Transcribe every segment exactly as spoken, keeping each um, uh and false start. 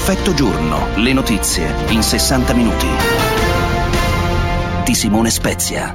Effetto giorno, le notizie in sessanta minuti. Di Simone Spezia.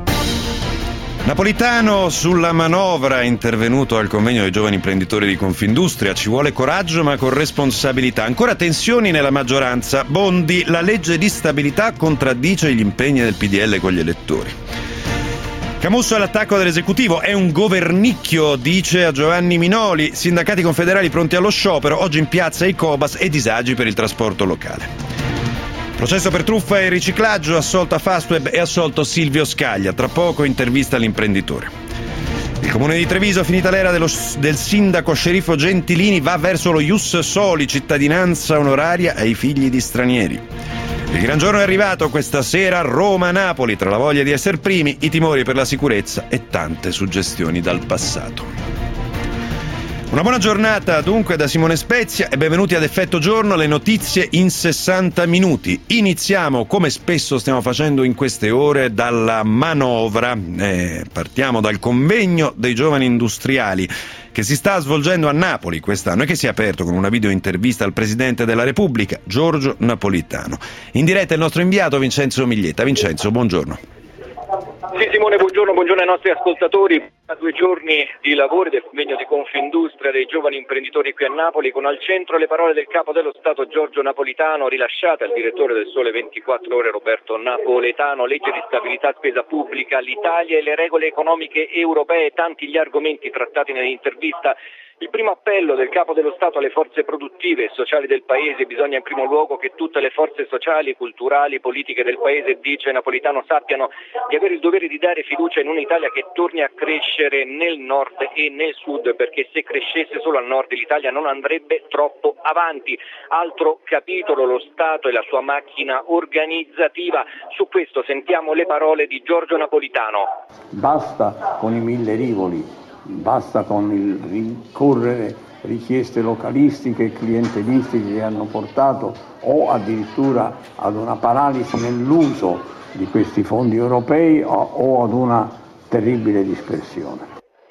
Napolitano sulla manovra, è intervenuto al convegno dei giovani imprenditori di Confindustria. Ci vuole coraggio ma con responsabilità. Ancora tensioni nella maggioranza. Bondi, la legge di stabilità contraddice gli impegni del P D L con gli elettori. Camusso all'attacco dell'esecutivo, è un governicchio, dice a Giovanni Minoli. Sindacati confederali pronti allo sciopero, oggi in piazza i Cobas e disagi per il trasporto locale. Processo per truffa e riciclaggio, assolto a Fastweb e assolto Silvio Scaglia. Tra poco intervista all'imprenditore. Il comune di Treviso, finita l'era dello, del sindaco sceriffo Gentilini, va verso lo ius soli, cittadinanza onoraria ai figli di stranieri. Il gran giorno è arrivato questa sera a Roma-Napoli, tra la voglia di essere primi, i timori per la sicurezza e tante suggestioni dal passato. Una buona giornata dunque da Simone Spezia e benvenuti ad Effetto Giorno, le notizie in sessanta minuti. Iniziamo, come spesso stiamo facendo in queste ore, dalla manovra. Eh, partiamo dal convegno dei giovani industriali che si sta svolgendo a Napoli quest'anno e che si è aperto con una video intervista al Presidente della Repubblica, Giorgio Napolitano. In diretta il nostro inviato Vincenzo Miglietta. Vincenzo, buongiorno. Sì, Simone, buongiorno, buongiorno ai nostri ascoltatori. A due giorni di lavori del convegno di Confindustria dei giovani imprenditori qui a Napoli, con al centro le parole del Capo dello Stato Giorgio Napolitano, rilasciate al direttore del Sole ventiquattro Ore Roberto Napoletano. Legge di stabilità, spesa pubblica, l'Italia e le regole economiche europee, tanti gli argomenti trattati nell'intervista. Il primo appello del Capo dello Stato alle forze produttive e sociali del Paese: bisogna in primo luogo che tutte le forze sociali, culturali, politiche del Paese, dice Napolitano, sappiano di avere il dovere di dare fiducia in un'Italia che torni a crescere nel nord e nel sud, perché se crescesse solo al nord l'Italia non andrebbe troppo avanti. Altro capitolo, lo Stato e la sua macchina organizzativa. Su questo sentiamo le parole di Giorgio Napolitano. Basta con i mille rivoli. Basta con il rincorrere richieste localistiche e clientelistiche che hanno portato o addirittura ad una paralisi nell'uso di questi fondi europei o, o ad una terribile dispersione.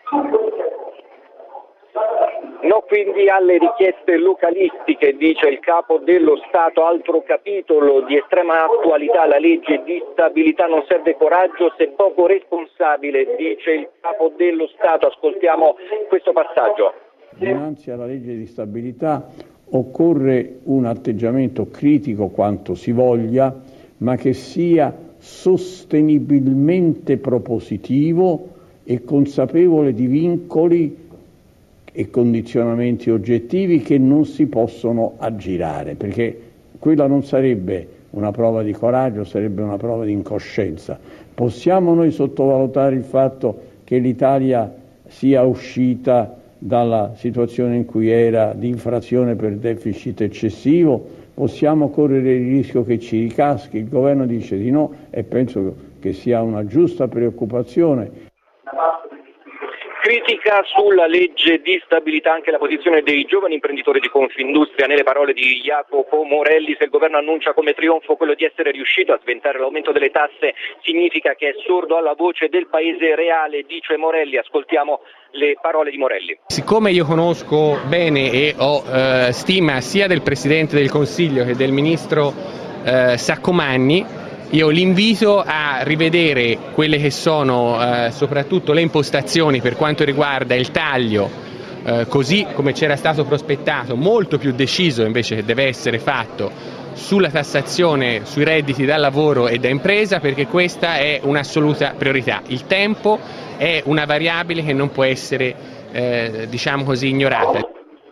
No quindi alle richieste localistiche, dice il Capo dello Stato. Altro capitolo di estrema attualità, la legge di stabilità. Non serve coraggio se poco responsabile, dice il Capo dello Stato. Ascoltiamo questo passaggio. Dinanzi alla legge di stabilità occorre un atteggiamento critico quanto si voglia, ma che sia sostenibilmente propositivo e consapevole di vincoli e condizionamenti oggettivi che non si possono aggirare, perché quella non sarebbe una prova di coraggio, sarebbe una prova di incoscienza. Possiamo noi sottovalutare il fatto che l'Italia sia uscita dalla situazione in cui era di infrazione per deficit eccessivo? Possiamo correre il rischio che ci ricaschi? Il governo dice di no e penso che sia una giusta preoccupazione. Critica sulla legge di stabilità anche la posizione dei giovani imprenditori di Confindustria. Nelle parole di Jacopo Morelli: se il governo annuncia come trionfo quello di essere riuscito a sventare l'aumento delle tasse, significa che è sordo alla voce del paese reale, dice Morelli. Ascoltiamo le parole di Morelli. Siccome io conosco bene e ho eh, stima sia del Presidente del Consiglio che del Ministro eh, Saccomanni, io l'invito a rivedere quelle che sono eh, soprattutto le impostazioni per quanto riguarda il taglio, eh, così come c'era stato prospettato, molto più deciso invece che deve essere fatto sulla tassazione sui redditi da lavoro e da impresa, perché questa è un'assoluta priorità. Il tempo è una variabile che non può essere, eh, diciamo così, ignorata.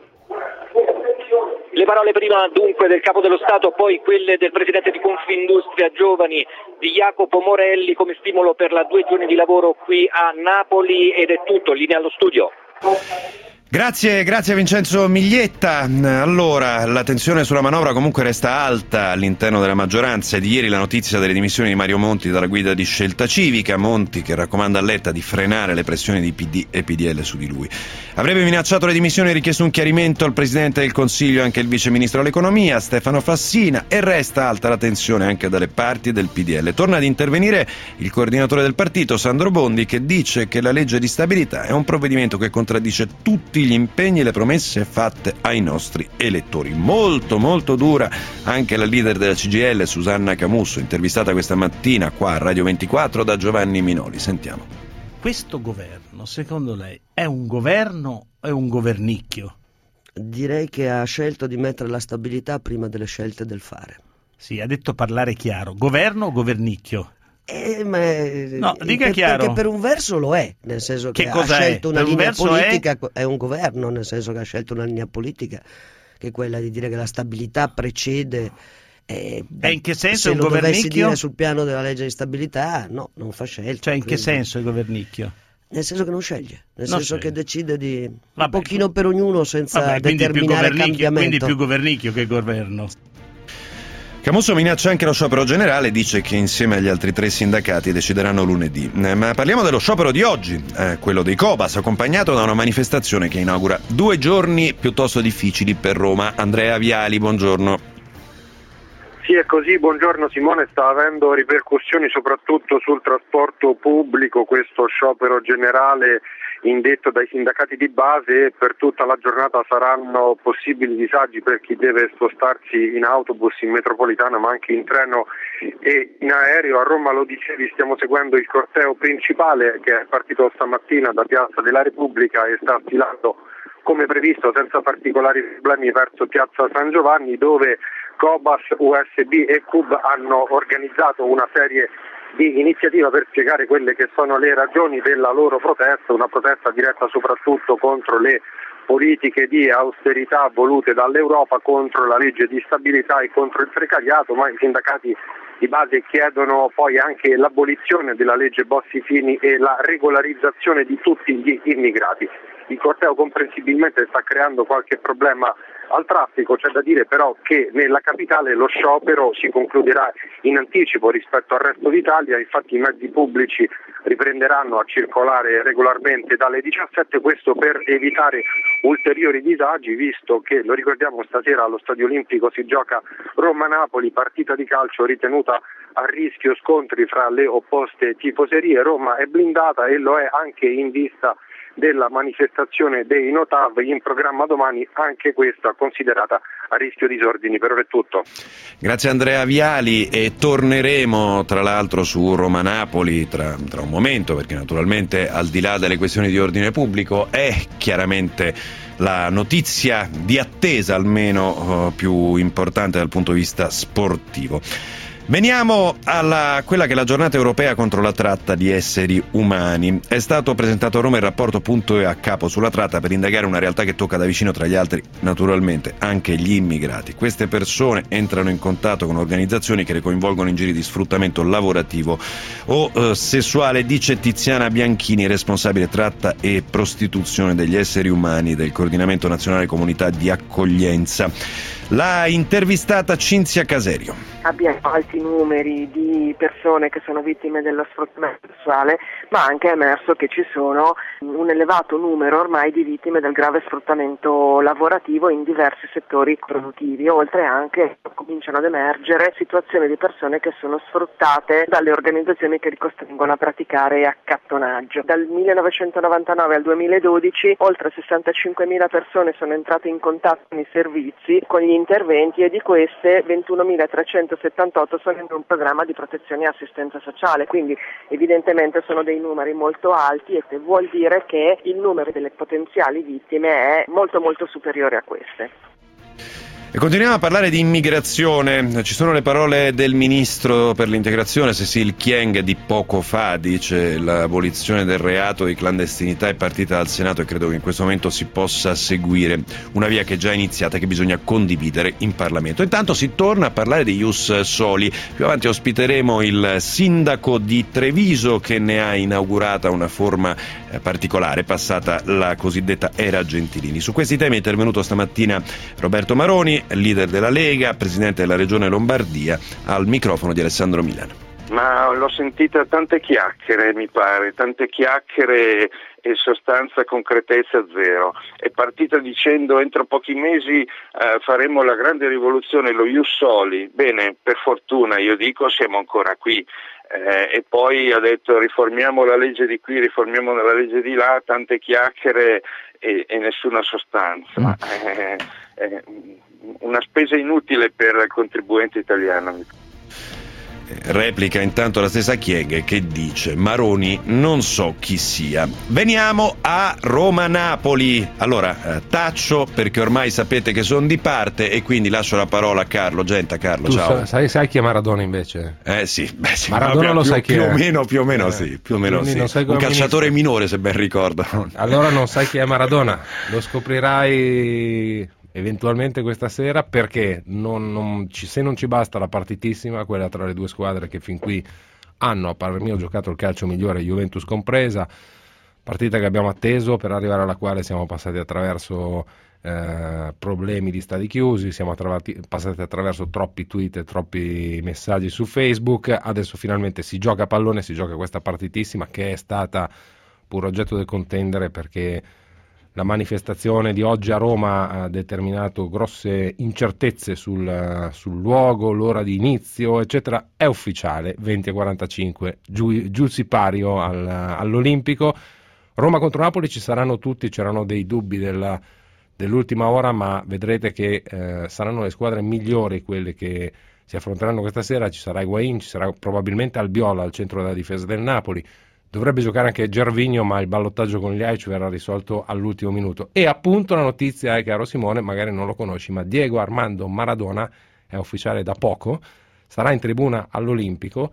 Le parole prima dunque del Capo dello Stato, poi quelle del Presidente di Confindustria Giovani di Jacopo Morelli come stimolo per la due giorni di lavoro qui a Napoli. Ed è tutto, linea allo studio. Grazie, grazie a Vincenzo Miglietta. Allora, la tensione sulla manovra comunque resta alta all'interno della maggioranza. È di ieri la notizia delle dimissioni di Mario Monti dalla guida di Scelta Civica. Monti che raccomanda a Letta di frenare le pressioni di P D e P D L su di lui. Avrebbe minacciato le dimissioni e richiesto un chiarimento al Presidente del Consiglio anche il Vice Ministro all'Economia, Stefano Fassina, e resta alta la tensione anche dalle parti del P D L. Torna ad intervenire il coordinatore del partito, Sandro Bondi, che dice che la legge di stabilità è un provvedimento che contraddice tutti tutti gli impegni e le promesse fatte ai nostri elettori. Molto molto dura anche la leader della C G I L, Susanna Camusso, intervistata questa mattina qua a Radio ventiquattro da Giovanni Minoli. Sentiamo. Questo governo, secondo lei, è un governo o è un governicchio? Direi che ha scelto di mettere la stabilità prima delle scelte del fare. Sì, ha detto parlare chiaro. Governo o governicchio? Eh, ma, no, dica per, chiaro. Perché per un verso lo è, nel senso che, che ha scelto è? una Per un linea politica, è... è un governo, nel senso che ha scelto una linea politica che è quella di dire che la stabilità precede. Eh, e in che senso se è un lo dovessi governicchio? dire sul piano della legge di stabilità, no, non fa scelta. Cioè in quindi. che senso è governicchio? Nel senso che non sceglie, nel non senso sceglie. che decide di Vabbè, un pochino per ognuno senza vabbè, quindi determinare più cambiamento. Quindi più governicchio che governo. Camusso minaccia anche lo sciopero generale e dice che insieme agli altri tre sindacati decideranno lunedì. Eh, ma parliamo dello sciopero di oggi, eh, quello dei Cobas, accompagnato da una manifestazione che inaugura due giorni piuttosto difficili per Roma. Andrea Viali, buongiorno. Sì, è così, buongiorno Simone, sta avendo ripercussioni soprattutto sul trasporto pubblico questo sciopero generale indetto dai sindacati di base e per tutta la giornata saranno possibili disagi per chi deve spostarsi in autobus, in metropolitana ma anche in treno e in aereo. A Roma, lo dicevi, stiamo seguendo il corteo principale che è partito stamattina da Piazza della Repubblica e sta sfilando come previsto senza particolari problemi verso Piazza San Giovanni, dove Cobas, U S B e C U B hanno organizzato una serie di iniziative per spiegare quelle che sono le ragioni della loro protesta, una protesta diretta soprattutto contro le politiche di austerità volute dall'Europa, contro la legge di stabilità e contro il precariato, ma i sindacati di base chiedono poi anche l'abolizione della legge Bossi-Fini e la regolarizzazione di tutti gli immigrati. Il corteo comprensibilmente sta creando qualche problema al traffico, c'è da dire però che nella capitale lo sciopero si concluderà in anticipo rispetto al resto d'Italia, infatti i mezzi pubblici riprenderanno a circolare regolarmente dalle diciassette, questo per evitare ulteriori disagi, visto che, lo ricordiamo, stasera allo Stadio Olimpico si gioca Roma-Napoli, partita di calcio ritenuta a rischio scontri fra le opposte tifoserie. Roma è blindata e lo è anche in vista della manifestazione dei Notav in programma domani, anche questa considerata a rischio disordini. Per ora è tutto. Grazie Andrea Viali, e torneremo tra l'altro su Roma-Napoli tra, tra un momento, perché naturalmente al di là delle questioni di ordine pubblico è chiaramente la notizia di attesa almeno uh, più importante dal punto di vista sportivo. Veniamo a quella che è la giornata europea contro la tratta di esseri umani. È stato presentato a Roma il rapporto Punto e a capo sulla tratta per indagare una realtà che tocca da vicino, tra gli altri naturalmente anche gli immigrati. Queste persone entrano in contatto con organizzazioni che le coinvolgono in giri di sfruttamento lavorativo o eh, sessuale, dice Tiziana Bianchini, responsabile tratta e prostituzione degli esseri umani del Coordinamento Nazionale Comunità di Accoglienza. L'ha intervistata Cinzia Caserio. Abbiamo alti numeri di persone che sono vittime dello sfruttamento sessuale, ma anche è emerso che ci sono un elevato numero ormai di vittime del grave sfruttamento lavorativo in diversi settori produttivi, oltre anche cominciano ad emergere situazioni di persone che sono sfruttate dalle organizzazioni che li costringono a praticare accattonaggio. Dal millenovecentonovantanove al duemiladodici oltre sessantacinquemila persone sono entrate in contatto con i servizi, con gli interventi, e di queste ventunomilatrecentosettantotto sono in un programma di protezione e assistenza sociale, quindi evidentemente sono dei numeri molto alti e vuol dire che il numero delle potenziali vittime è molto molto superiore a queste. E continuiamo a parlare di immigrazione. Ci sono le parole del ministro per l'integrazione Cécile Kyenge di poco fa, dice: l'abolizione del reato di clandestinità è partita dal Senato e credo che in questo momento si possa seguire una via che è già iniziata e che bisogna condividere in Parlamento. Intanto si torna a parlare di Ius Soli. Più avanti ospiteremo il sindaco di Treviso che ne ha inaugurata una forma eh, particolare, passata la cosiddetta era Gentilini. Su questi temi è intervenuto stamattina Roberto Maroni, leader della Lega, presidente della Regione Lombardia, al microfono di Alessandro Milano. Ma l'ho sentita tante chiacchiere, mi pare, tante chiacchiere e sostanza, concretezza zero. È partita dicendo entro pochi mesi eh, faremo la grande rivoluzione, lo Ius Soli. Bene, per fortuna, io dico, siamo ancora qui. Eh, e poi ha detto riformiamo la legge di qui, riformiamo la legge di là, tante chiacchiere e, e nessuna sostanza. Mm. Eh, eh, una spesa inutile per il contribuente italiano. Replica intanto la stessa Chieghe che dice: Maroni non so chi sia. Veniamo a Roma-Napoli. Allora eh, taccio, perché ormai sapete che sono di parte, e quindi lascio la parola a Carlo Genta. Carlo, tu ciao. Sai, sai chi è Maradona invece? Eh sì, beh, sì Maradona vabbè, lo più, sai chi più è? o meno, più o meno eh, sì, più o meno sì. Un calciatore ministro. minore, se ben ricordo. Allora non sai chi è Maradona, lo scoprirai eventualmente questa sera, perché non, non ci, se non ci basta la partitissima, quella tra le due squadre che fin qui hanno, a parer mio, giocato il calcio migliore, Juventus compresa, partita che abbiamo atteso, per arrivare alla quale siamo passati attraverso eh, problemi di stadi chiusi, siamo attravati, passati attraverso troppi tweet e troppi messaggi su Facebook. Adesso finalmente si gioca a pallone, si gioca questa partitissima che è stata pur oggetto del contendere, perché la manifestazione di oggi a Roma ha determinato grosse incertezze sul, sul luogo, l'ora di inizio, eccetera. È ufficiale, venti e quarantacinque, giù, giù il sipario al, all'Olimpico. Roma contro Napoli ci saranno tutti, c'erano dei dubbi della, dell'ultima ora, ma vedrete che eh, saranno le squadre migliori quelle che si affronteranno questa sera. Ci sarà Higuaín, ci sarà probabilmente Albiol al centro della difesa del Napoli. Dovrebbe giocare anche Gervinho, ma il ballottaggio con gli Aici verrà risolto all'ultimo minuto. E appunto la notizia è, caro Simone, magari non lo conosci, ma Diego Armando Maradona, è ufficiale da poco, sarà in tribuna all'Olimpico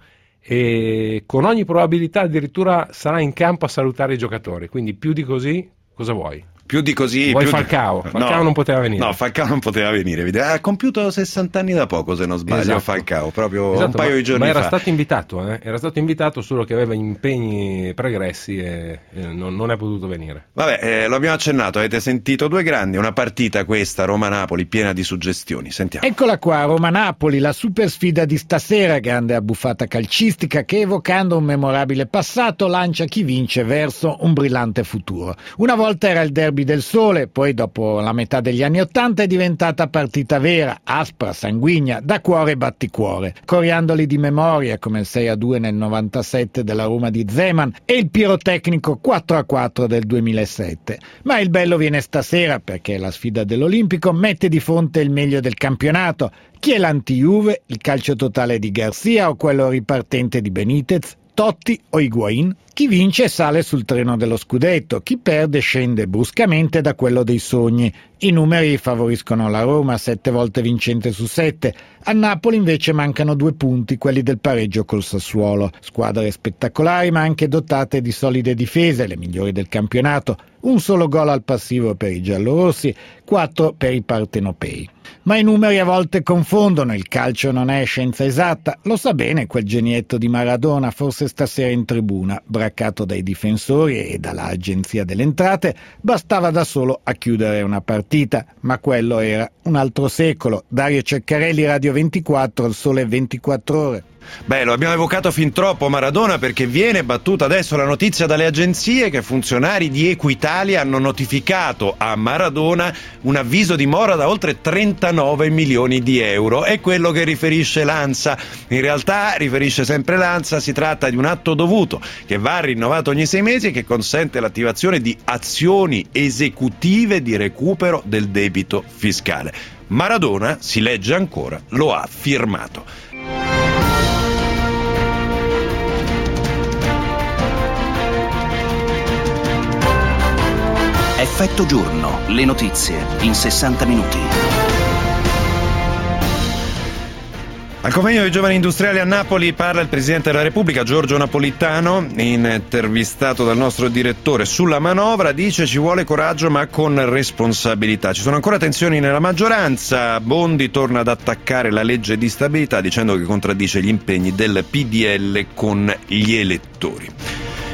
e con ogni probabilità addirittura sarà in campo a salutare i giocatori. Quindi più di così, cosa vuoi? Più di così. Vuoi più Falcao? Di... Falcao no, non poteva venire. No, Falcao non poteva venire. Ha compiuto sessanta anni da poco, se non sbaglio. Esatto. Falcao, proprio esatto, un paio ma, di giorni ma era fa. stato invitato, eh? era stato invitato, solo che aveva impegni pregressi e, e non, non è potuto venire. Vabbè, eh, lo abbiamo accennato, avete sentito due grandi, una partita questa, Roma-Napoli, piena di suggestioni. Sentiamo. Eccola qua, Roma-Napoli, la super sfida di stasera, grande abbuffata calcistica che, evocando un memorabile passato, lancia chi vince verso un brillante futuro. Una volta era il derby del sole, poi dopo la metà degli anni Ottanta è diventata partita vera, aspra, sanguigna, da cuore e batticuore, coriandoli di memoria come il sei a due nel novantasette della Roma di Zeman e il pirotecnico quattro a quattro del duemilasette. Ma il bello viene stasera, perché la sfida dell'Olimpico mette di fronte il meglio del campionato. Chi è l'anti-Juve, il calcio totale di Garcia o quello ripartente di Benitez? Totti o Higuaín? Chi vince sale sul treno dello scudetto, chi perde scende bruscamente da quello dei sogni. I numeri favoriscono la Roma, sette volte vincente su sette. A Napoli invece mancano due punti, quelli del pareggio col Sassuolo. Squadre spettacolari ma anche dotate di solide difese, le migliori del campionato. Un solo gol al passivo per i giallorossi, quattro per i partenopei. Ma i numeri a volte confondono, il calcio non è scienza esatta, lo sa bene quel genietto di Maradona, forse stasera in tribuna, braccato dai difensori e dall'Agenzia delle Entrate, bastava da solo a chiudere una partita, ma quello era un altro secolo. Dario Ceccarelli, Radio ventiquattro, Il Sole ventiquattro Ore. Beh, lo abbiamo evocato fin troppo Maradona, perché viene battuta adesso la notizia dalle agenzie che funzionari di Equitalia hanno notificato a Maradona un avviso di mora da oltre trentanove milioni di euro. È quello che riferisce l'ANSA. In realtà riferisce sempre l'ANSA, si tratta di un atto dovuto che va rinnovato ogni sei mesi e che consente l'attivazione di azioni esecutive di recupero del debito fiscale. Maradona, si legge ancora, lo ha firmato. Effetto giorno, le notizie in sessanta minuti. Al convegno dei giovani industriali a Napoli parla il Presidente della Repubblica Giorgio Napolitano, intervistato dal nostro direttore sulla manovra, dice ci vuole coraggio ma con responsabilità. Ci sono ancora tensioni nella maggioranza, Bondi torna ad attaccare la legge di stabilità dicendo che contraddice gli impegni del P D L con gli elettori.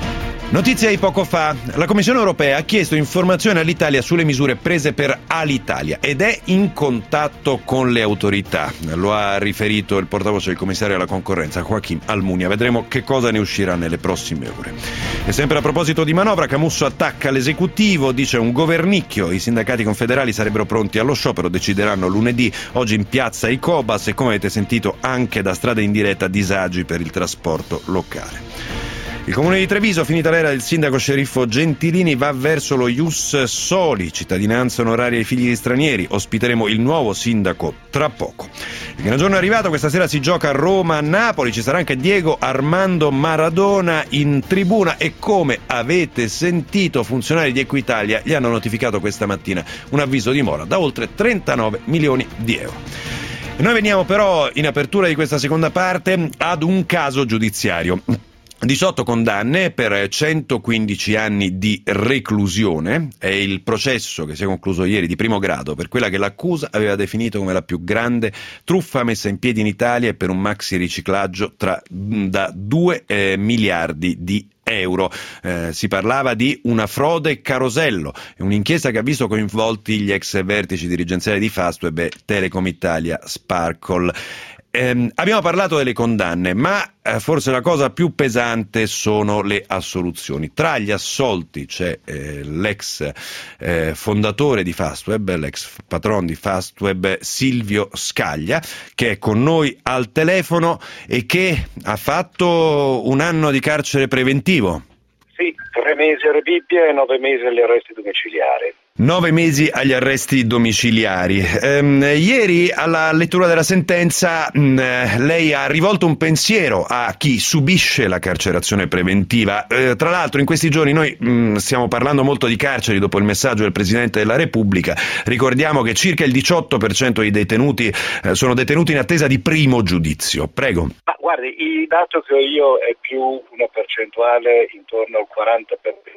Notizia di poco fa, la Commissione europea ha chiesto informazioni all'Italia sulle misure prese per Alitalia ed è in contatto con le autorità, lo ha riferito il portavoce del commissario alla concorrenza Joachim Almunia. Vedremo che cosa ne uscirà nelle prossime ore. E sempre a proposito di manovra, Camusso attacca l'esecutivo, dice un governicchio, i sindacati confederali sarebbero pronti allo sciopero, decideranno lunedì, oggi in piazza i Cobas e come avete sentito anche da Strada in Diretta disagi per il trasporto locale. Il comune di Treviso, finita l'era del sindaco sceriffo Gentilini, va verso lo ius soli, cittadinanza onoraria ai figli di stranieri. Ospiteremo il nuovo sindaco tra poco. Il gran giorno è arrivato, questa sera si gioca a Roma-Napoli, ci sarà anche Diego Armando Maradona in tribuna e come avete sentito funzionari di Equitalia gli hanno notificato questa mattina un avviso di mora da oltre trentanove milioni di euro. E noi veniamo però in apertura di questa seconda parte ad un caso giudiziario. diciotto condanne per centoquindici anni di reclusione. È il processo che si è concluso ieri di primo grado per quella che l'accusa aveva definito come la più grande truffa messa in piedi in Italia e per un maxi riciclaggio tra, da due eh, miliardi di euro. Eh, si parlava di una frode carosello, un'inchiesta che ha visto coinvolti gli ex vertici dirigenziali di Fastweb e Telecom Italia Sparkle. Eh, abbiamo parlato delle condanne, ma eh, forse la cosa più pesante sono le assoluzioni. Tra gli assolti c'è eh, l'ex eh, fondatore di Fastweb, l'ex patron di Fastweb Silvio Scaglia, che è con noi al telefono e che ha fatto un anno di carcere preventivo. Sì, tre mesi a Rebibbia e nove mesi agli arresti domiciliari. Nove mesi agli arresti domiciliari. Ehm, ieri alla lettura della sentenza mh, lei ha rivolto un pensiero a chi subisce la carcerazione preventiva. Eh, tra l'altro in questi giorni noi mh, stiamo parlando molto di carceri dopo il messaggio del Presidente della Repubblica. Ricordiamo che circa il diciotto per cento dei detenuti eh, sono detenuti in attesa di primo giudizio. Prego. Ma guardi, il dato che ho io è più una percentuale intorno al quaranta per cento.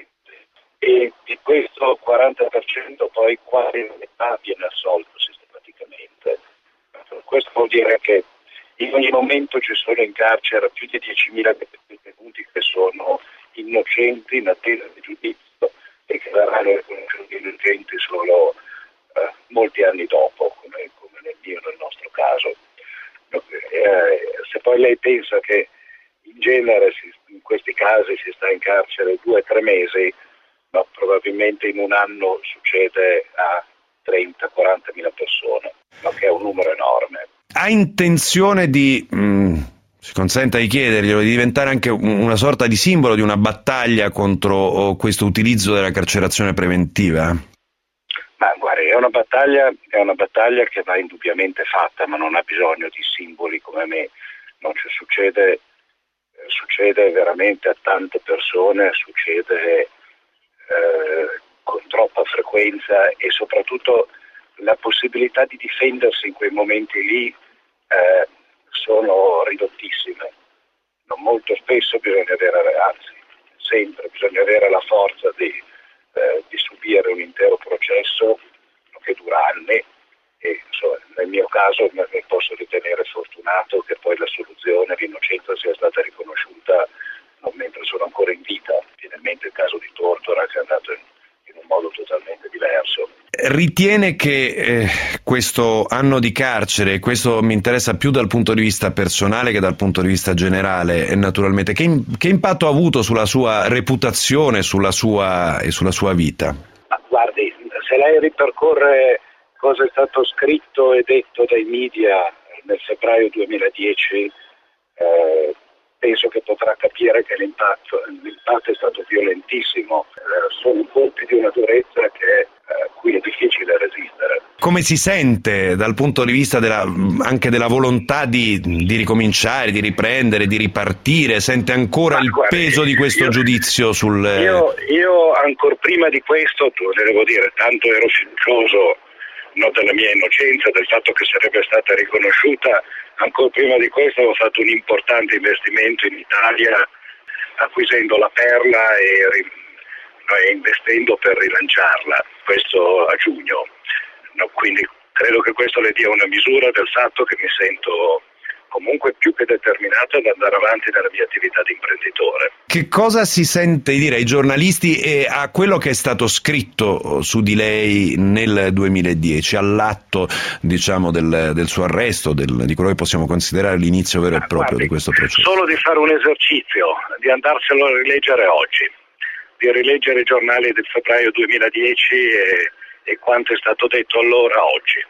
E di questo quaranta per cento poi quasi metà viene assolto sistematicamente. Questo vuol dire che in ogni momento ci sono in carcere più di diecimila detenuti che sono innocenti in attesa di giudizio e che verranno riconosciuti innocenti solo eh, molti anni dopo, come, come nel mio nel nostro caso. Eh, se poi lei pensa che in genere si, in questi casi si sta in carcere due o tre mesi, ma probabilmente in un anno succede a trenta quaranta mila persone, ma che è un numero enorme. Ha intenzione di, mh, si consenta di chiederglielo, di diventare anche una sorta di simbolo di una battaglia contro questo utilizzo della carcerazione preventiva? Ma guardi, è una battaglia, è una battaglia che va indubbiamente fatta, ma non ha bisogno di simboli come me. Non ci succede, succede veramente a tante persone, succede Eh, con troppa frequenza e soprattutto la possibilità di difendersi in quei momenti lì eh, sono ridottissime. Non molto spesso bisogna avere, anzi sempre bisogna avere la forza di, eh, di subire un intero processo che dura anni e insomma, nel mio caso mi posso ritenere fortunato che poi la soluzione, l'innocenza sia stata riconosciuta mentre sono ancora in vita. Finalmente il caso di Tortora che è andato in, in un modo totalmente diverso. Ritiene che eh, questo anno di carcere, questo mi interessa più dal punto di vista personale che dal punto di vista generale, e naturalmente, che, che impatto ha avuto sulla sua reputazione sulla sua, e sulla sua vita? Ma guardi, se lei ripercorre cosa è stato scritto e detto dai media nel febbraio duemiladieci, eh, penso che potrà capire che l'impatto, l'impatto è stato violentissimo. Eh, sono colpi di una durezza che eh, cui è difficile resistere. Come si sente dal punto di vista della, anche della volontà di, di ricominciare, di riprendere, di ripartire? Sente ancora Ma il guarda, peso di questo io, giudizio sul... Io, io ancora prima di questo, le devo dire, tanto ero fiducioso no, della mia innocenza, del fatto che sarebbe stata riconosciuta. Ancora prima di questo avevo fatto un importante investimento in Italia acquisendo la Perla e, e investendo per rilanciarla, questo a giugno. No, quindi credo che questo le dia una misura del fatto che mi sento comunque più che determinato ad andare avanti nella mia attività di imprenditore. Che cosa si sente dire ai giornalisti e a quello che è stato scritto su di lei nel duemiladieci, all'atto diciamo del, del suo arresto, del, di quello che possiamo considerare l'inizio vero e proprio Guardi, di questo processo? Solo di fare un esercizio, di andarselo a rileggere oggi, di rileggere i giornali del febbraio duemiladieci e, e quanto è stato detto allora oggi.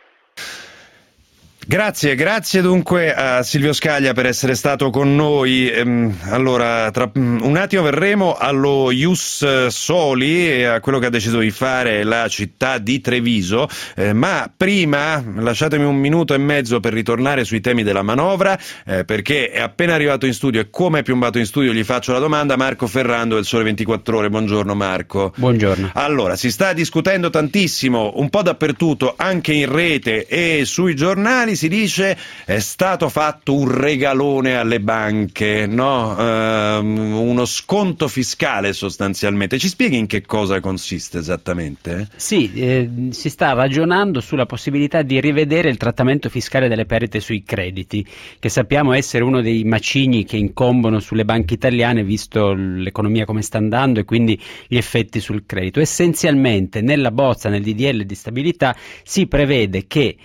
Grazie, grazie dunque a Silvio Scaglia per essere stato con noi. Allora, tra un attimo verremo allo Ius Soli e a quello che ha deciso di fare la città di Treviso, eh, ma prima lasciatemi un minuto e mezzo per ritornare sui temi della manovra, eh, perché è appena arrivato in studio e come è piombato in studio gli faccio la domanda. Marco Ferrando del Sole ventiquattro Ore, buongiorno Marco. Buongiorno. Allora, si sta discutendo tantissimo, un po' dappertutto, anche in rete e sui giornali. Si dice è stato fatto un regalone alle banche, no? Ehm, uno sconto fiscale sostanzialmente. Ci spieghi in che cosa consiste esattamente? Sì, eh, si sta ragionando sulla possibilità di rivedere il trattamento fiscale delle perdite sui crediti, che sappiamo essere uno dei macigni che incombono sulle banche italiane, visto l'economia come sta andando e quindi gli effetti sul credito. Essenzialmente nella bozza, nel D D L di stabilità, si prevede che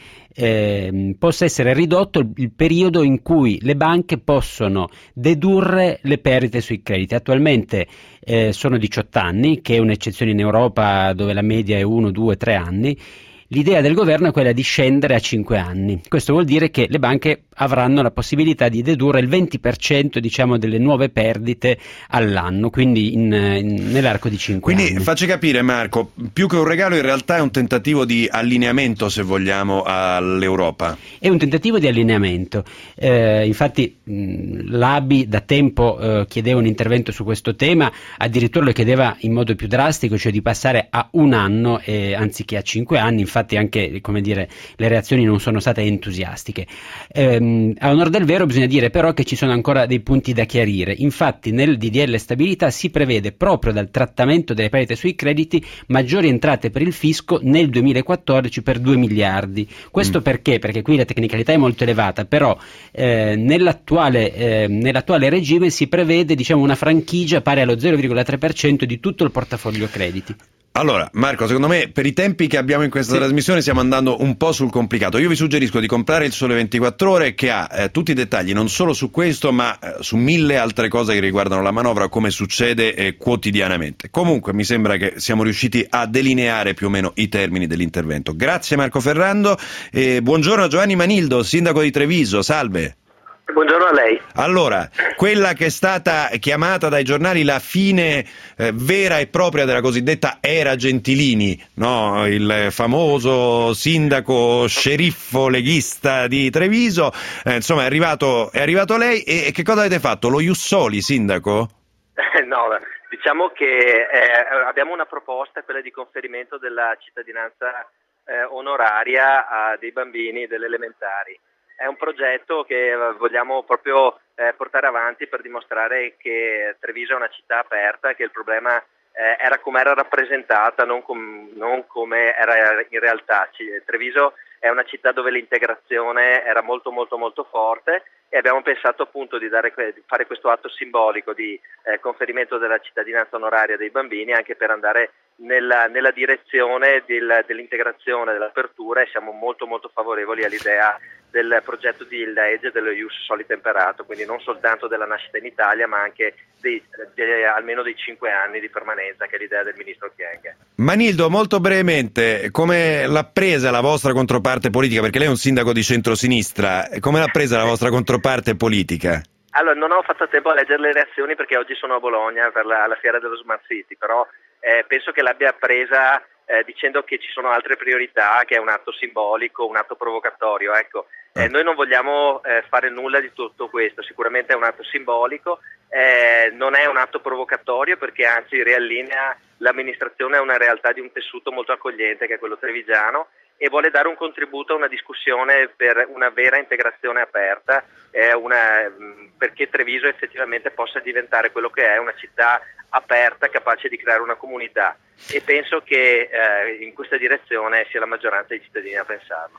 Eh, possa essere ridotto il, il periodo in cui le banche possono dedurre le perdite sui crediti. Attualmente eh, sono diciotto anni, che è un'eccezione in Europa dove la media è uno, due, tre anni. L'idea del governo è quella di scendere a cinque anni. Questo vuol dire che le banche avranno la possibilità di dedurre il venti per cento, diciamo, delle nuove perdite all'anno, quindi in, in, nell'arco di cinque quindi, anni. Quindi facci capire Marco, più che un regalo in realtà è un tentativo di allineamento, se vogliamo, all'Europa. È un tentativo di allineamento, eh, infatti mh, l'A B I da tempo eh, chiedeva un intervento su questo tema, addirittura lo chiedeva in modo più drastico, cioè di passare a un anno eh, anziché a cinque anni. Infatti anche, come dire, le reazioni non sono state entusiastiche. Ehm, a onor del vero bisogna dire però che ci sono ancora dei punti da chiarire. Infatti nel D D L stabilità si prevede proprio dal trattamento delle perdite sui crediti maggiori entrate per il fisco nel duemilaquattordici per due miliardi. Questo mm. perché? Perché qui la tecnicalità è molto elevata, però eh, nell'attuale, eh, nell'attuale regime si prevede, diciamo, una franchigia pari allo zero virgola tre per cento di tutto il portafoglio crediti. Allora, Marco, secondo me per i tempi che abbiamo in questa sì. trasmissione stiamo andando un po' sul complicato. Io vi suggerisco di comprare il Sole ventiquattro Ore, che ha eh, tutti i dettagli non solo su questo, ma eh, su mille altre cose che riguardano la manovra, come succede eh, quotidianamente. Comunque mi sembra che siamo riusciti a delineare più o meno i termini dell'intervento. Grazie Marco Ferrando e buongiorno a Giovanni Manildo, sindaco di Treviso, salve. Buongiorno a lei. Allora, quella che è stata chiamata dai giornali la fine eh, vera e propria della cosiddetta era Gentilini, no? Il famoso sindaco sceriffo leghista di Treviso, eh, insomma è arrivato, è arrivato lei e, e che cosa avete fatto? Lo Ius Soli, sindaco? No, diciamo che eh, abbiamo una proposta, quella di conferimento della cittadinanza eh, onoraria a dei bambini delle elementari. È un progetto che vogliamo proprio eh, portare avanti per dimostrare che Treviso è una città aperta, che il problema eh, era come era rappresentata, non, com- non come era in realtà. C- Treviso è una città dove l'integrazione era molto molto molto forte e abbiamo pensato appunto di, dare, di fare questo atto simbolico di eh, conferimento della cittadinanza onoraria dei bambini, anche per andare nella, nella direzione del, dell'integrazione, dell'apertura, e siamo molto molto favorevoli all'idea del progetto di legge dello Ius Soli temperato, quindi non soltanto della nascita in Italia ma anche dei, dei, almeno dei cinque anni di permanenza, che è l'idea del ministro Kyenge. Manildo, molto brevemente, come l'ha presa la vostra controparte politica, perché lei è un sindaco di centrosinistra, come l'ha presa la vostra controparte politica? Allora, non ho fatto tempo a leggere le reazioni perché oggi sono a Bologna per la, la fiera dello Smart City, però eh, penso che l'abbia presa eh, dicendo che ci sono altre priorità, che è un atto simbolico, un atto provocatorio, ecco. Eh, noi non vogliamo eh, fare nulla di tutto questo, sicuramente è un atto simbolico, eh, non è un atto provocatorio perché anzi riallinea l'amministrazione a una realtà di un tessuto molto accogliente che è quello trevigiano, e vuole dare un contributo a una discussione per una vera integrazione aperta, eh, una, perché Treviso effettivamente possa diventare quello che è, una città aperta, capace di creare una comunità, e penso che eh, in questa direzione sia la maggioranza dei cittadini a pensarlo.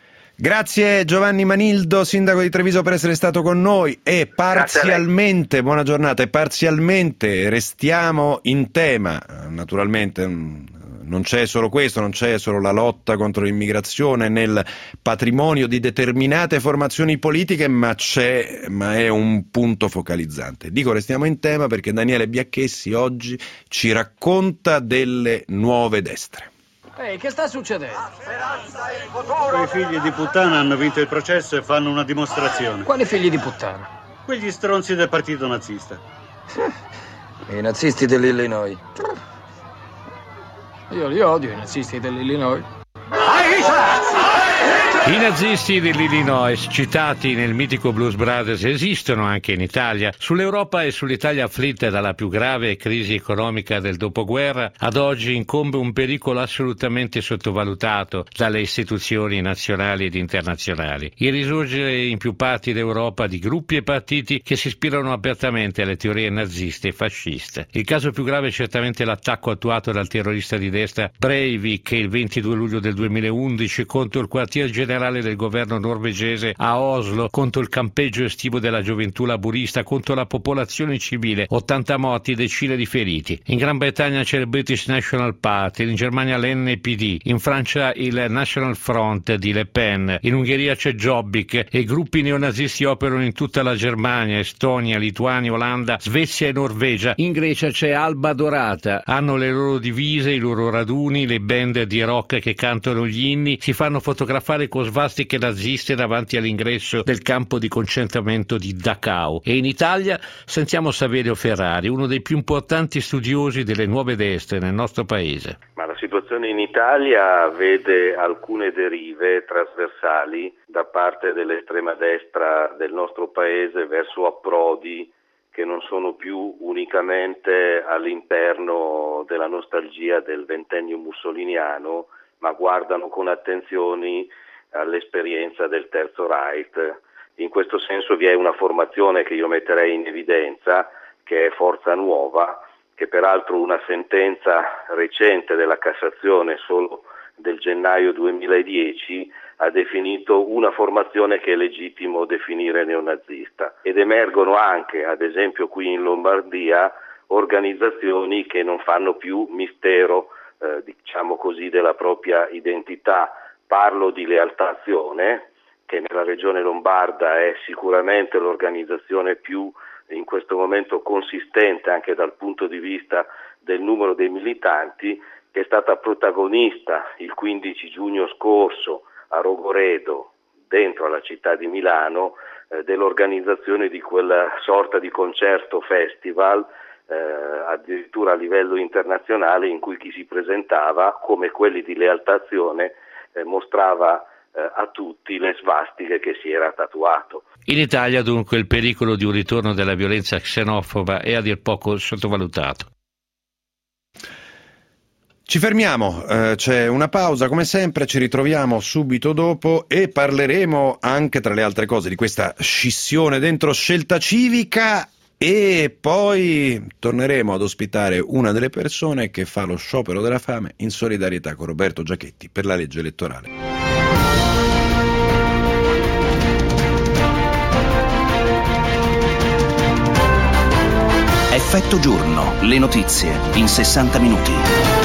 Grazie Giovanni Manildo, sindaco di Treviso, per essere stato con noi. E parzialmente, buona giornata, e parzialmente restiamo in tema. Naturalmente non c'è solo questo, non c'è solo la lotta contro l'immigrazione nel patrimonio di determinate formazioni politiche, ma c'è, ma è un punto focalizzante. Dico restiamo in tema perché Daniele Biacchessi oggi ci racconta delle nuove destre. Ehi, che sta succedendo? Quei figli di puttana hanno vinto il processo e fanno una dimostrazione. Quali figli di puttana? Quegli stronzi del partito nazista. I nazisti dell'Illinois. Io li odio, i nazisti dell'Illinois. I nazisti dell'Illinois, citati nel mitico Blues Brothers, esistono anche in Italia. Sull'Europa e sull'Italia afflitta dalla più grave crisi economica del dopoguerra, ad oggi incombe un pericolo assolutamente sottovalutato dalle istituzioni nazionali ed internazionali: il risorgere in più parti d'Europa di gruppi e partiti che si ispirano apertamente alle teorie naziste e fasciste. Il caso più grave è certamente l'attacco attuato dal terrorista di destra Breivik il ventidue luglio del duemilaundici contro il quartier generale del governo norvegese a Oslo, contro il campeggio estivo della gioventù laburista, contro la popolazione civile, ottanta morti, decine di feriti. In Gran Bretagna c'è il British National Party, in Germania l'N P D, in Francia il National Front di Le Pen, in Ungheria c'è Jobbik e gruppi neonazisti operano in tutta la Germania, Estonia, Lituania, Olanda, Svezia e Norvegia. In Grecia c'è Alba Dorata, hanno le loro divise, i loro raduni, le band di rock che cantano gli inni, si fanno fotografare con svastiche naziste davanti all'ingresso del campo di concentramento di Dachau. E in Italia sentiamo Saverio Ferrari, uno dei più importanti studiosi delle nuove destre nel nostro paese. Ma la situazione in Italia vede alcune derive trasversali da parte dell'estrema destra del nostro paese verso approdi che non sono più unicamente all'interno della nostalgia del ventennio mussoliniano, ma guardano con attenzioni all'esperienza del Terzo Reich. In questo senso vi è una formazione che io metterei in evidenza, che è Forza Nuova, che peraltro una sentenza recente della Cassazione solo del gennaio duemiladieci ha definito una formazione che è legittimo definire neonazista. Ed emergono anche, ad esempio qui in Lombardia, organizzazioni che non fanno più mistero, eh, diciamo così, della propria identità. Parlo di Lealtà Azione, che nella regione lombarda è sicuramente l'organizzazione più in questo momento consistente anche dal punto di vista del numero dei militanti, che è stata protagonista il quindici giugno scorso a Rogoredo, dentro alla città di Milano, eh, dell'organizzazione di quella sorta di concerto festival, eh, addirittura a livello internazionale, in cui chi si presentava, come quelli di Lealtà Azione, Eh, mostrava eh, a tutti le svastiche che si era tatuato. In Italia dunque il pericolo di un ritorno della violenza xenofoba è a dir poco sottovalutato. Ci fermiamo, eh, c'è una pausa come sempre, ci ritroviamo subito dopo e parleremo anche, tra le altre cose, di questa scissione dentro Scelta Civica. E poi torneremo ad ospitare una delle persone che fa lo sciopero della fame in solidarietà con Roberto Giachetti per la legge elettorale. Effetto giorno, le notizie in sessanta minuti.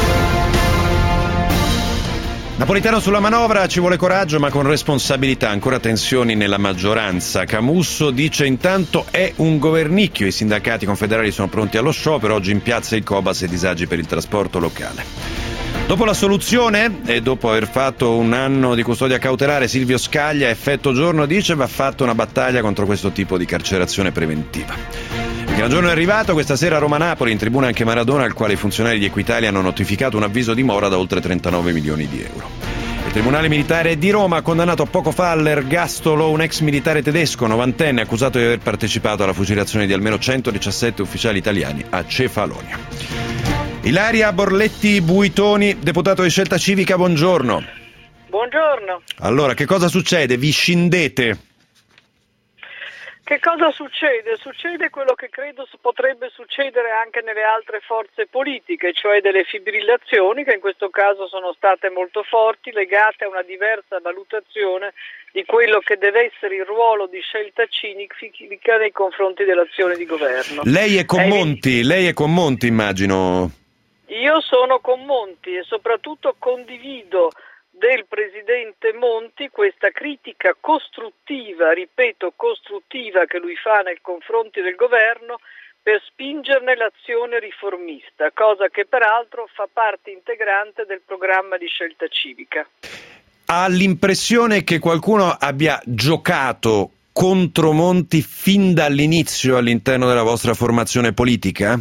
Napolitano sulla manovra, ci vuole coraggio ma con responsabilità, ancora tensioni nella maggioranza. Camusso dice intanto è un governicchio, i sindacati confederali sono pronti allo sciopero, oggi in piazza il Cobas e disagi per il trasporto locale. Dopo la soluzione e dopo aver fatto un anno di custodia cautelare, Silvio Scaglia, effetto giorno, dice va fatta una battaglia contro questo tipo di carcerazione preventiva. Il gran giorno è arrivato, questa sera a Roma-Napoli, in tribuna anche Maradona, al quale i funzionari di Equitalia hanno notificato un avviso di mora da oltre trentanove milioni di euro. Il Tribunale Militare di Roma ha condannato poco fa all'ergastolo un ex militare tedesco, novantenne, accusato di aver partecipato alla fucilazione di almeno centodiciassette ufficiali italiani a Cefalonia. Ilaria Borletti Buitoni, deputato di Scelta Civica, buongiorno. Buongiorno. Allora, che cosa succede? Vi scindete? Che cosa succede? Succede quello che credo potrebbe succedere anche nelle altre forze politiche, cioè delle fibrillazioni che in questo caso sono state molto forti, legate a una diversa valutazione di quello che deve essere il ruolo di scelta cinica nei confronti dell'azione di governo. Lei è con È Monti, lei è con Monti, immagino. Io sono con Monti e soprattutto condivido del Presidente Monti questa critica costruttiva, ripeto costruttiva, che lui fa nei confronti del governo per spingerne l'azione riformista, cosa che peraltro fa parte integrante del programma di Scelta Civica. Ha l'impressione che qualcuno abbia giocato contro Monti fin dall'inizio all'interno della vostra formazione politica?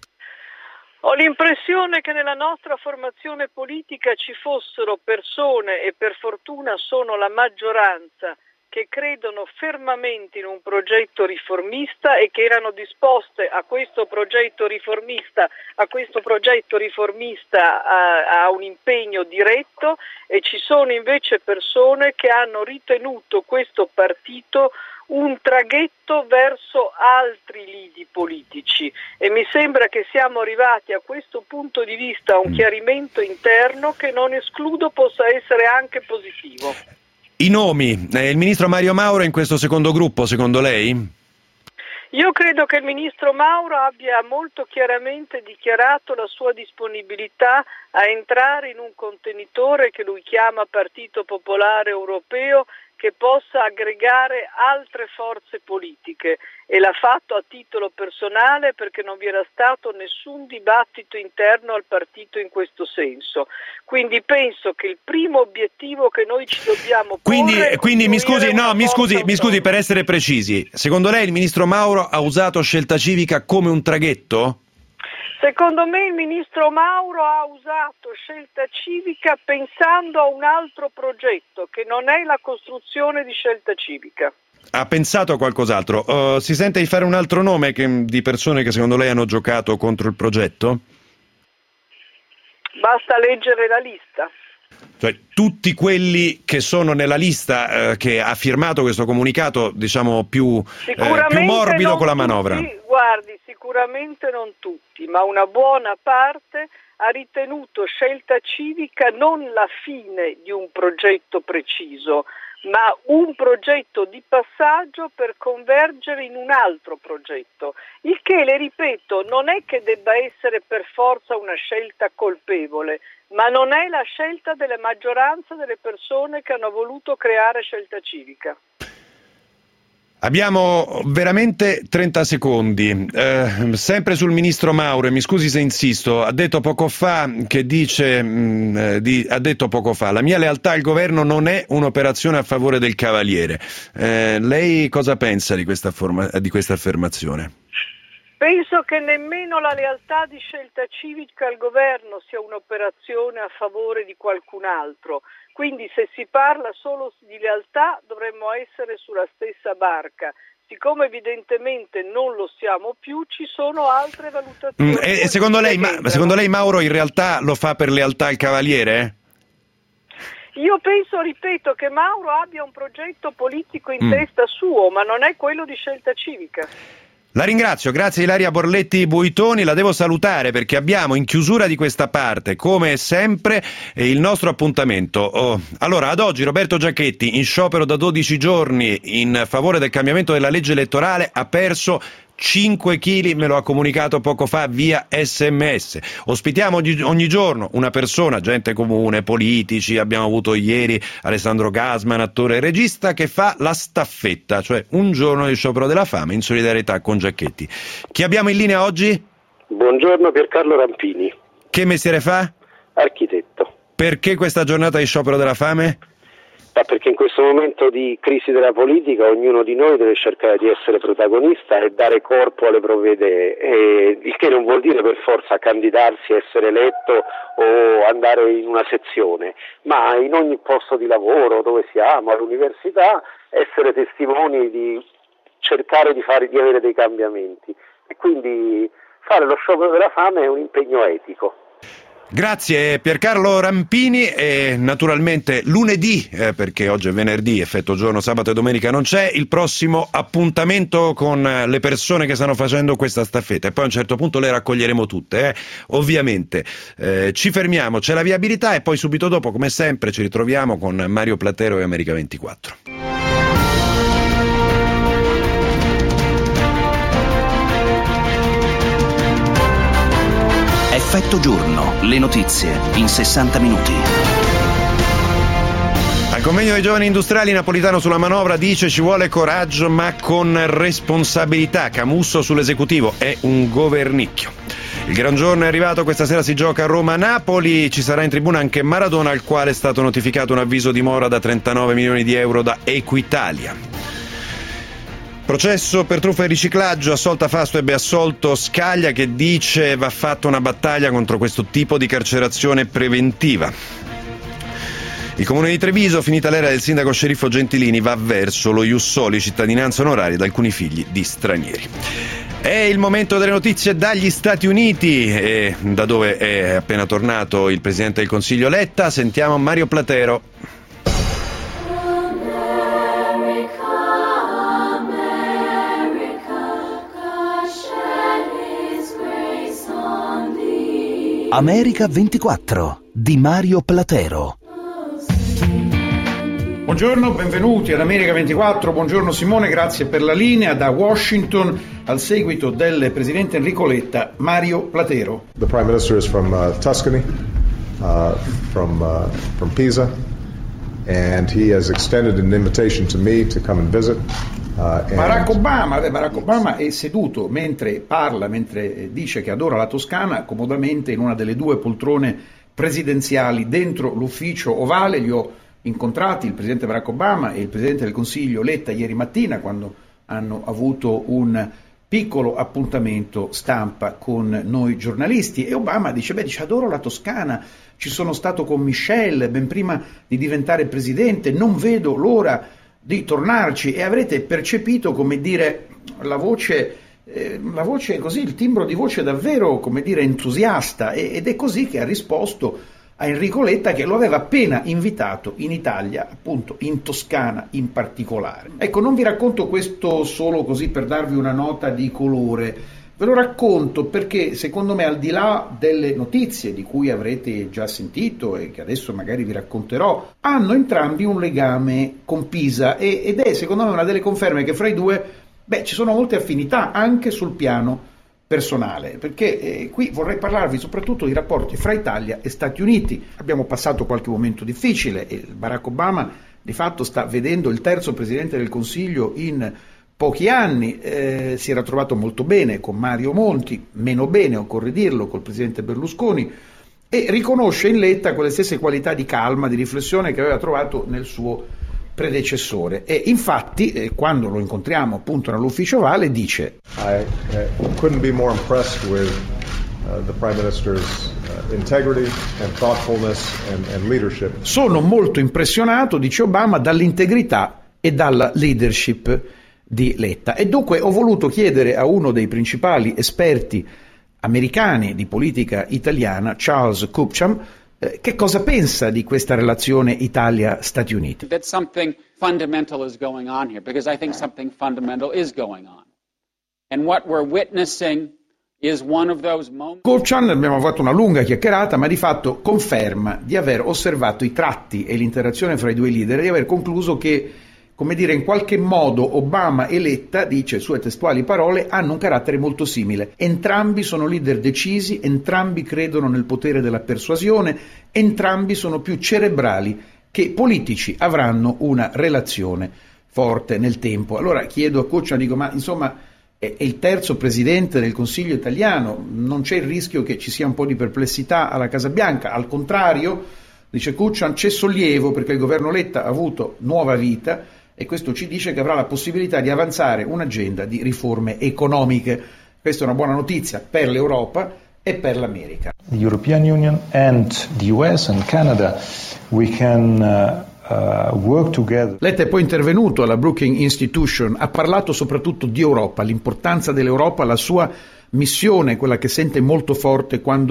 Ho l'impressione che nella nostra formazione politica ci fossero persone, e per fortuna sono la maggioranza, che credono fermamente in un progetto riformista e che erano disposte a questo progetto riformista, a questo progetto riformista a, a un impegno diretto, e ci sono invece persone che hanno ritenuto questo partito un traghetto verso altri lidi politici, e mi sembra che siamo arrivati a questo punto di vista a un chiarimento interno che non escludo possa essere anche positivo. I nomi, eh, il ministro Mario Mauro è in questo secondo gruppo, secondo lei? Io credo che il ministro Mauro abbia molto chiaramente dichiarato la sua disponibilità a entrare in un contenitore che lui chiama Partito Popolare Europeo, che possa aggregare altre forze politiche, e l'ha fatto a titolo personale perché non vi era stato nessun dibattito interno al partito in questo senso. Quindi penso che il primo obiettivo che noi ci dobbiamo quindi, porre quindi mi scusi, no, mi scusi, mi scusi per essere precisi. Secondo lei il ministro Mauro ha usato Scelta Civica come un traghetto? Secondo me il ministro Mauro ha usato Scelta Civica pensando a un altro progetto che non è la costruzione di Scelta Civica. Ha pensato a qualcos'altro? Uh, si sente di fare un altro nome che, di persone che secondo lei hanno giocato contro il progetto? Basta leggere la lista. Cioè tutti quelli che sono nella lista eh, che ha firmato questo comunicato, diciamo più, eh, più morbido con la manovra. Tutti, guardi, sicuramente non tutti, ma una buona parte ha ritenuto Scelta Civica non la fine di un progetto preciso, ma un progetto di passaggio per convergere in un altro progetto, il che, le ripeto, non è che debba essere per forza una scelta colpevole, ma non è la scelta della maggioranza delle persone che hanno voluto creare Scelta Civica. Abbiamo veramente trenta secondi, eh, sempre sul ministro Mauro, mi scusi se insisto, ha detto poco fa che dice, mh, di, ha detto poco fa, la mia lealtà al governo non è un'operazione a favore del Cavaliere. Eh, lei cosa pensa di questa, forma, di questa affermazione? Penso che nemmeno la lealtà di Scelta Civica al governo sia un'operazione a favore di qualcun altro. Quindi se si parla solo di lealtà dovremmo essere sulla stessa barca. Siccome evidentemente non lo siamo più, ci sono altre valutazioni. Mm, e secondo lei, ma, secondo lei Mauro in realtà lo fa per lealtà al Cavaliere? Io penso, ripeto, che Mauro abbia un progetto politico in mm. testa suo, ma non è quello di Scelta Civica. La ringrazio, grazie Ilaria Borletti Buitoni, la devo salutare perché abbiamo in chiusura di questa parte, come sempre, il nostro appuntamento. Oh, allora, ad oggi Roberto Giachetti, in sciopero da dodici giorni in favore del cambiamento della legge elettorale, ha perso cinque chili, me lo ha comunicato poco fa via sms. Ospitiamo ogni, ogni giorno una persona, gente comune, politici, abbiamo avuto ieri Alessandro Gasman, attore e regista, che fa la staffetta, cioè un giorno di sciopero della fame in solidarietà con Giachetti. Chi abbiamo in linea oggi? Buongiorno, Piercarlo Rampini. Che mestiere fa? Architetto. Perché questa giornata di sciopero della fame? Ma perché in questo momento di crisi della politica ognuno di noi deve cercare di essere protagonista e dare corpo alle proprie idee, e il che non vuol dire per forza candidarsi, essere eletto o andare in una sezione, ma in ogni posto di lavoro dove siamo, all'università, essere testimoni di cercare di fare, di avere dei cambiamenti, e quindi fare lo sciopero della fame è un impegno etico. Grazie Piercarlo Rampini e naturalmente lunedì, eh, perché oggi è venerdì, effetto giorno, sabato e domenica non c'è, il prossimo appuntamento con le persone che stanno facendo questa staffetta e poi a un certo punto le raccoglieremo tutte, eh. Ovviamente eh, ci fermiamo, c'è la viabilità e poi subito dopo come sempre ci ritroviamo con Mario Platero e America ventiquattro. Effetto giorno, le notizie in sessanta minuti. Al convegno dei giovani industriali, Napolitano sulla manovra dice ci vuole coraggio ma con responsabilità. Camusso sull'esecutivo, è un governicchio. Il gran giorno è arrivato, questa sera si gioca a Roma-Napoli, ci sarà in tribuna anche Maradona al quale è stato notificato un avviso di mora da trentanove milioni di euro da Equitalia. Processo per truffa e riciclaggio, assolta Fastweb e assolto Scaglia che dice va fatta una battaglia contro questo tipo di carcerazione preventiva. Il comune di Treviso, finita l'era del sindaco sceriffo Gentilini, va verso lo ius soli, cittadinanza onoraria da alcuni figli di stranieri. È il momento delle notizie dagli Stati Uniti, e da dove è appena tornato il presidente del Consiglio Letta. Sentiamo Mario Platero. America ventiquattro di Mario Platero. Buongiorno, benvenuti ad America ventiquattro, buongiorno Simone, grazie per la linea da Washington. Al seguito del presidente Enrico Letta, Mario Platero. The Prime Minister is from uh, Tuscany, uh, from, uh, from Pisa, and he has extended an invitation to me to come and visit. Uh, and... Barack Obama, Barack Obama è seduto mentre parla, mentre dice che adora la Toscana, comodamente in una delle due poltrone presidenziali dentro l'ufficio ovale. Li ho incontrati il presidente Barack Obama e il presidente del Consiglio Letta ieri mattina quando hanno avuto un piccolo appuntamento stampa con noi giornalisti e Obama dice, beh, dice, adoro la Toscana, ci sono stato con Michelle ben prima di diventare presidente, non vedo l'ora di tornarci, e avrete percepito, come dire, la voce, eh, la voce così, il timbro di voce davvero, come dire, entusiasta, e, ed è così che ha risposto a Enrico Letta, che lo aveva appena invitato in Italia, appunto in Toscana in particolare. Ecco, non vi racconto questo solo così per darvi una nota di colore, ve lo racconto perché secondo me, al di là delle notizie di cui avrete già sentito e che adesso magari vi racconterò, hanno entrambi un legame con Pisa e, ed è secondo me una delle conferme che fra i due, beh, ci sono molte affinità anche sul piano personale, perché eh, qui vorrei parlarvi soprattutto di rapporti fra Italia e Stati Uniti. Abbiamo passato qualche momento difficile e Barack Obama di fatto sta vedendo il terzo presidente del Consiglio in pochi anni, eh, si era trovato molto bene con Mario Monti, meno bene, occorre dirlo, col presidente Berlusconi, e riconosce in Letta quelle stesse qualità di calma, di riflessione che aveva trovato nel suo predecessore. E infatti, eh, quando lo incontriamo appunto nell'ufficio ovale, dice I uh, couldn't be more impressed with uh, the Prime Minister's uh, integrity and thoughtfulness and, and leadership. Sono molto impressionato, dice Obama, dall'integrità e dalla leadership di Letta, e dunque ho voluto chiedere a uno dei principali esperti americani di politica italiana, Charles Kupcham, eh, che cosa pensa di questa relazione Italia-Stati Uniti. That something fundamental is going on here, because I think something fundamental is going on. And what we're witnessing is one of those moments. Kupcham, abbiamo fatto una lunga chiacchierata, ma di fatto conferma di aver osservato i tratti e l'interazione fra i due leader e di aver concluso che, come dire, in qualche modo Obama e Letta, dice sue testuali parole, hanno un carattere molto simile. Entrambi sono leader decisi, entrambi credono nel potere della persuasione, entrambi sono più cerebrali che politici, avranno una relazione forte nel tempo. Allora chiedo a Coccia, dico, ma insomma è il terzo presidente del Consiglio italiano, non c'è il rischio che ci sia un po' di perplessità alla Casa Bianca? Al contrario, dice Coccia, c'è sollievo perché il governo Letta ha avuto nuova vita, e questo ci dice che avrà la possibilità di avanzare un'agenda di riforme economiche. Questa è una buona notizia per l'Europa e per l'America. The European Union and the U S and Canada, we can uh, uh, work together. Letta è poi intervenuto alla Brookings Institution, ha parlato soprattutto di Europa, l'importanza dell'Europa, la sua missione, quella che sente molto forte quando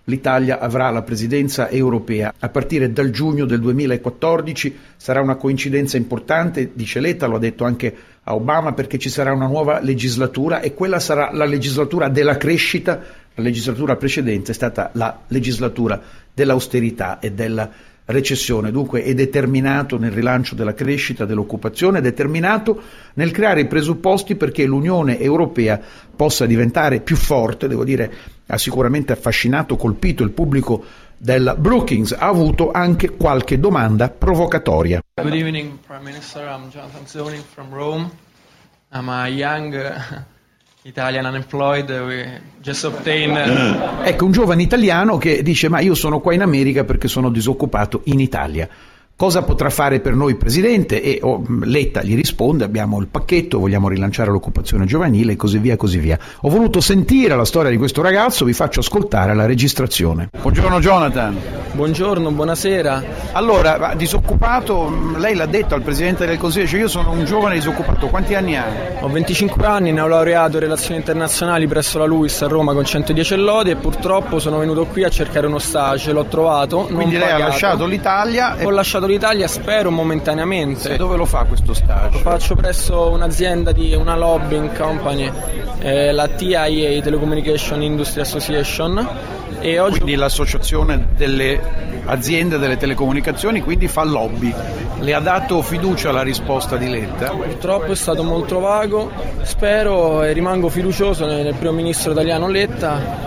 l'Italia avrà la presidenza europea a partire dal giugno del duemilaquattordici. Sarà una coincidenza importante, dice Letta, lo ha detto anche a Obama, perché ci sarà una nuova legislatura e quella sarà la legislatura della crescita. La legislatura precedente è stata la legislatura dell'austerità e della recessione, dunque è determinato nel rilancio della crescita, dell'occupazione, è determinato nel creare i presupposti perché l'Unione Europea possa diventare più forte. Devo dire, ha sicuramente affascinato, colpito il pubblico del Brookings, ha avuto anche qualche domanda provocatoria. Good evening, Prime Minister. I'm Jonathan Zoni from Rome. I'm a young uh, Italian unemployed. We just obtained... Uh... Ecco, un giovane italiano che dice: ma io sono qua in America perché sono disoccupato in Italia. Cosa potrà fare per noi, Presidente? E oh, Letta gli risponde: abbiamo il pacchetto, vogliamo rilanciare l'occupazione giovanile e così via, così via. Ho voluto sentire la storia di questo ragazzo, vi faccio ascoltare la registrazione. Buongiorno Jonathan. Buongiorno, buonasera. Allora, disoccupato, lei l'ha detto al Presidente del Consiglio, cioè io sono un giovane disoccupato, quanti anni ha? Ho venticinque anni, ne ho laureato in relazioni internazionali presso la LUISS a Roma con centodieci lodi e purtroppo sono venuto qui a cercare uno stage, l'ho trovato. Quindi non lei pagato. ha lasciato l'Italia? E... Ho lasciato l'Italia, spero momentaneamente. E dove lo fa questo stage? Lo faccio presso un'azienda di una lobbying company, eh, la T I A, Telecommunication Industry Association. E oggi... Quindi l'associazione delle aziende delle telecomunicazioni, quindi fa lobby. Le ha dato fiducia la risposta di Letta? Purtroppo è stato molto vago, spero e rimango fiducioso nel primo ministro italiano Letta.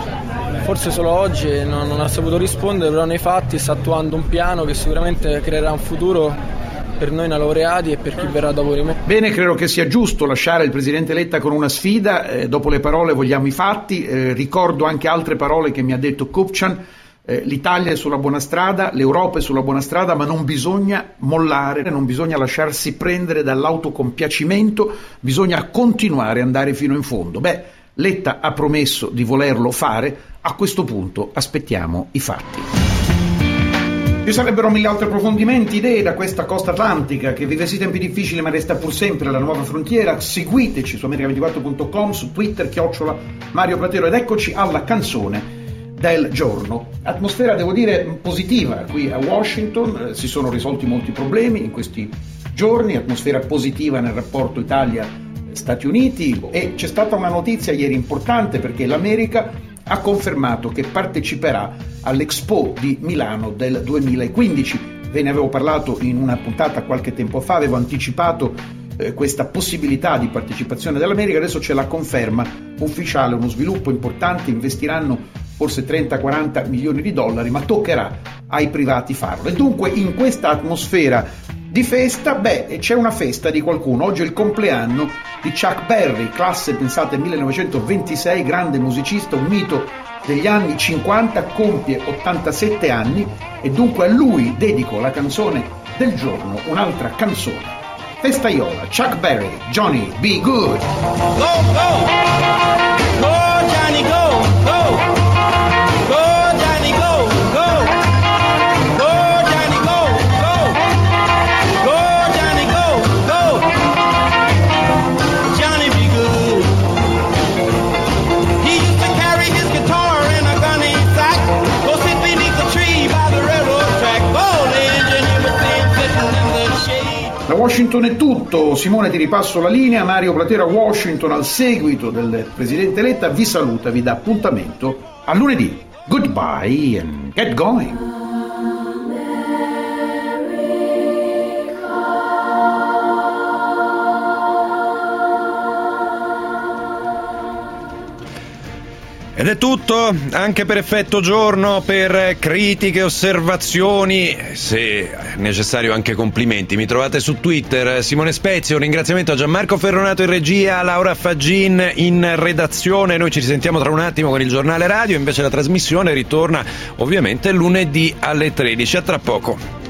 Forse solo oggi non, non ha saputo rispondere, però nei fatti sta attuando un piano che sicuramente creerà un futuro per noi laureati e per chi verrà dopo di me. Bene, credo che sia giusto lasciare il Presidente Letta con una sfida, eh, dopo le parole vogliamo i fatti, eh, ricordo anche altre parole che mi ha detto Kupchan, eh, l'Italia è sulla buona strada, l'Europa è sulla buona strada, ma non bisogna mollare, non bisogna lasciarsi prendere dall'autocompiacimento, bisogna continuare ad andare fino in fondo. Beh, Letta ha promesso di volerlo fare, a questo punto aspettiamo i fatti. Ci sarebbero mille altri approfondimenti, idee da questa costa atlantica che vive sì tempi difficili ma resta pur sempre la nuova frontiera. Seguiteci su America ventiquattro punto com, su Twitter, chiocciola Mario Platero, ed eccoci alla canzone del giorno. Atmosfera, devo dire, positiva qui a Washington, eh, si sono risolti molti problemi in questi giorni, atmosfera positiva nel rapporto Italia-Stati Uniti, e c'è stata una notizia ieri importante perché l'America ha confermato che parteciperà all'Expo di Milano del duemilaquindici. Ve ne avevo parlato in una puntata qualche tempo fa, avevo anticipato eh, questa possibilità di partecipazione dell'America, adesso c'è la conferma ufficiale, uno sviluppo importante, investiranno forse trenta quaranta milioni di dollari, ma toccherà ai privati farlo. E dunque in questa atmosfera di festa, beh, c'è una festa di qualcuno. Oggi è il compleanno di Chuck Berry, classe, pensate, millenovecentoventisei, grande musicista, un mito degli anni cinquanta, compie ottantasette anni e dunque a lui dedico la canzone del giorno, un'altra canzone festaiola. Chuck Berry, Johnny, be good. Go, go, go Johnny, go, go. Da Washington è tutto, Simone ti ripasso la linea, Mario Platero a Washington al seguito del Presidente Letta vi saluta, vi dà appuntamento a lunedì. Goodbye and get going. Ed è tutto, anche per effetto giorno, per critiche, osservazioni, se necessario anche complimenti. Mi trovate su Twitter, Simone Spezia, un ringraziamento a Gianmarco Ferronato in regia, a Laura Faggin in redazione. Noi ci risentiamo tra un attimo con il giornale radio, invece la trasmissione ritorna ovviamente lunedì alle tredici. A tra poco.